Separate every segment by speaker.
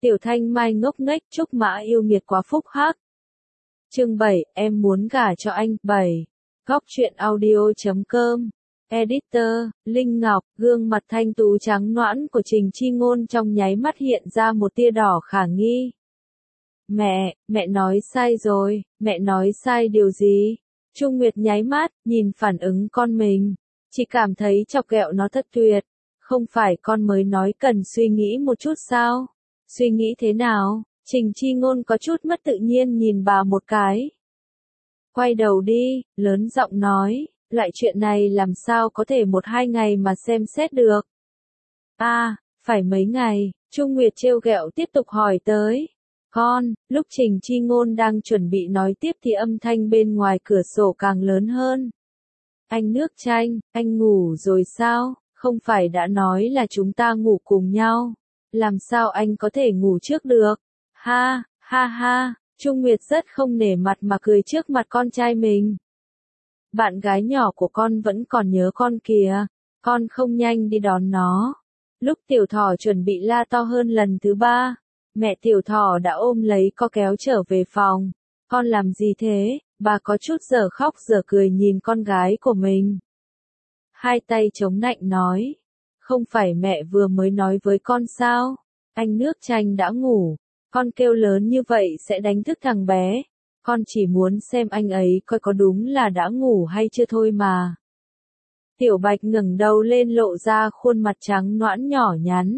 Speaker 1: Tiểu Thanh Mai ngốc nghếch, Trúc Mã yêu nghiệt quá phúc hắc. Chương 7, em muốn gả cho anh. 7. Góc truyện audio.com. Editor, Linh Ngọc. Gương mặt thanh tú trắng nõn của Trình Chi Ngôn trong nháy mắt hiện ra một tia đỏ khả nghi. Mẹ nói sai rồi, mẹ nói sai điều gì? Trung Nguyệt nháy mắt, nhìn phản ứng con mình. Chỉ cảm thấy chọc ghẹo nó thật tuyệt. Không phải con mới nói cần suy nghĩ một chút sao? Suy nghĩ thế nào? Trình Chi Ngôn có chút mất tự nhiên nhìn bà một cái. Quay đầu đi, lớn giọng nói, loại chuyện này làm sao có thể 1-2 ngày mà xem xét được. Phải mấy ngày, Trung Nguyệt trêu ghẹo tiếp tục hỏi tới. Lúc Trình Chi Ngôn đang chuẩn bị nói tiếp thì âm thanh bên ngoài cửa sổ càng lớn hơn. Anh Nước Chanh, anh ngủ rồi sao? Không phải đã nói là chúng ta ngủ cùng nhau. Làm sao anh có thể ngủ trước được? Ha, Trung Nguyệt rất không nể mặt mà cười trước mặt con trai mình. Bạn gái nhỏ của con vẫn còn nhớ con kìa, con không nhanh đi đón nó. Lúc Tiểu Thỏ chuẩn bị la to hơn lần thứ 3, mẹ Tiểu Thỏ đã ôm lấy co kéo trở về phòng. Con làm gì thế? Bà có chút dở khóc dở cười nhìn con gái của mình. Hai tay chống nạnh nói, không phải mẹ vừa mới nói với con sao? Anh Nước Chanh đã ngủ, con kêu lớn như vậy sẽ đánh thức thằng bé. Con chỉ muốn xem anh ấy coi có đúng là đã ngủ hay chưa thôi mà. Tiểu Bạch ngẩng đầu lên lộ ra khuôn mặt trắng nõn nhỏ nhắn.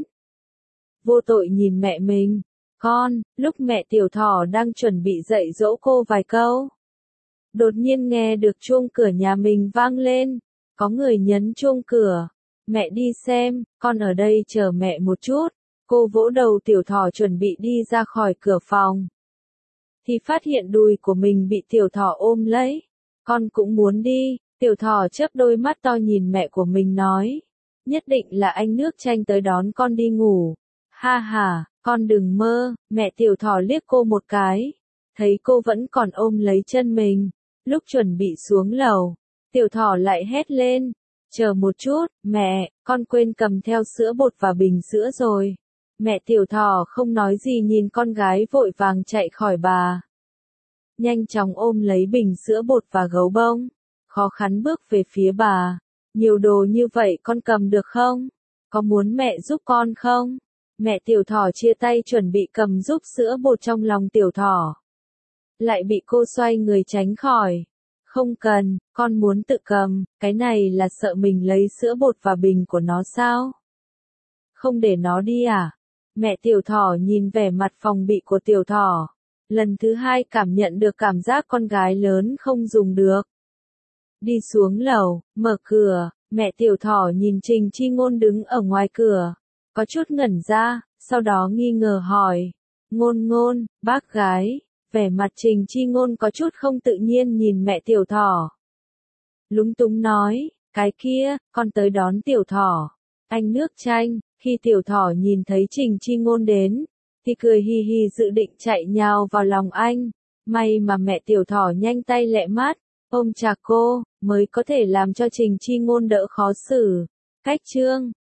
Speaker 1: Vô tội nhìn mẹ mình. Lúc mẹ Tiểu Thỏ đang chuẩn bị dạy dỗ cô vài câu. Đột nhiên nghe được chuông cửa nhà mình vang lên. Có người nhấn chuông cửa. Mẹ đi xem, con ở đây chờ mẹ một chút. Cô vỗ đầu Tiểu Thỏ chuẩn bị đi ra khỏi cửa phòng. Thì phát hiện đùi của mình bị Tiểu Thỏ ôm lấy. Con cũng muốn đi. Tiểu Thỏ chớp đôi mắt to nhìn mẹ của mình nói. Nhất định là anh Nước Chanh tới đón con đi ngủ. Ha, con đừng mơ. Mẹ Tiểu Thỏ liếc cô một cái. Thấy cô vẫn còn ôm lấy chân mình. Lúc chuẩn bị xuống lầu, Tiểu Thỏ lại hét lên. Chờ một chút, mẹ, con quên cầm theo sữa bột và bình sữa rồi. Mẹ Tiểu Thỏ không nói gì nhìn con gái vội vàng chạy khỏi bà. Nhanh chóng ôm lấy bình sữa bột và gấu bông. Khó khăn bước về phía bà. Nhiều đồ như vậy con cầm được không? Có muốn mẹ giúp con không? Mẹ Tiểu Thỏ chia tay chuẩn bị cầm giúp sữa bột trong lòng Tiểu Thỏ. Lại bị cô xoay người tránh khỏi. Không cần, con muốn tự cầm, cái này là sợ mình lấy sữa bột và bình của nó sao? Không để nó đi à? Mẹ Tiểu Thỏ nhìn vẻ mặt phòng bị của Tiểu Thỏ. Lần thứ 2 cảm nhận được cảm giác con gái lớn không dùng được. Đi xuống lầu, mở cửa, mẹ Tiểu Thỏ nhìn Trình Chi Ngôn đứng ở ngoài cửa. Có chút ngẩn ra, sau đó nghi ngờ hỏi. Ngôn, bác gái. Vẻ mặt Trình Chi Ngôn có chút không tự nhiên nhìn mẹ Tiểu Thỏ. Lúng túng nói, cái kia, con tới đón Tiểu Thỏ. Anh Nước Chanh, khi Tiểu Thỏ nhìn thấy Trình Chi Ngôn đến, thì cười hì hì dự định chạy nhào vào lòng anh. May mà mẹ Tiểu Thỏ nhanh tay lẹ mắt, ôm chặt cô, mới có thể làm cho Trình Chi Ngôn đỡ khó xử. Cách chương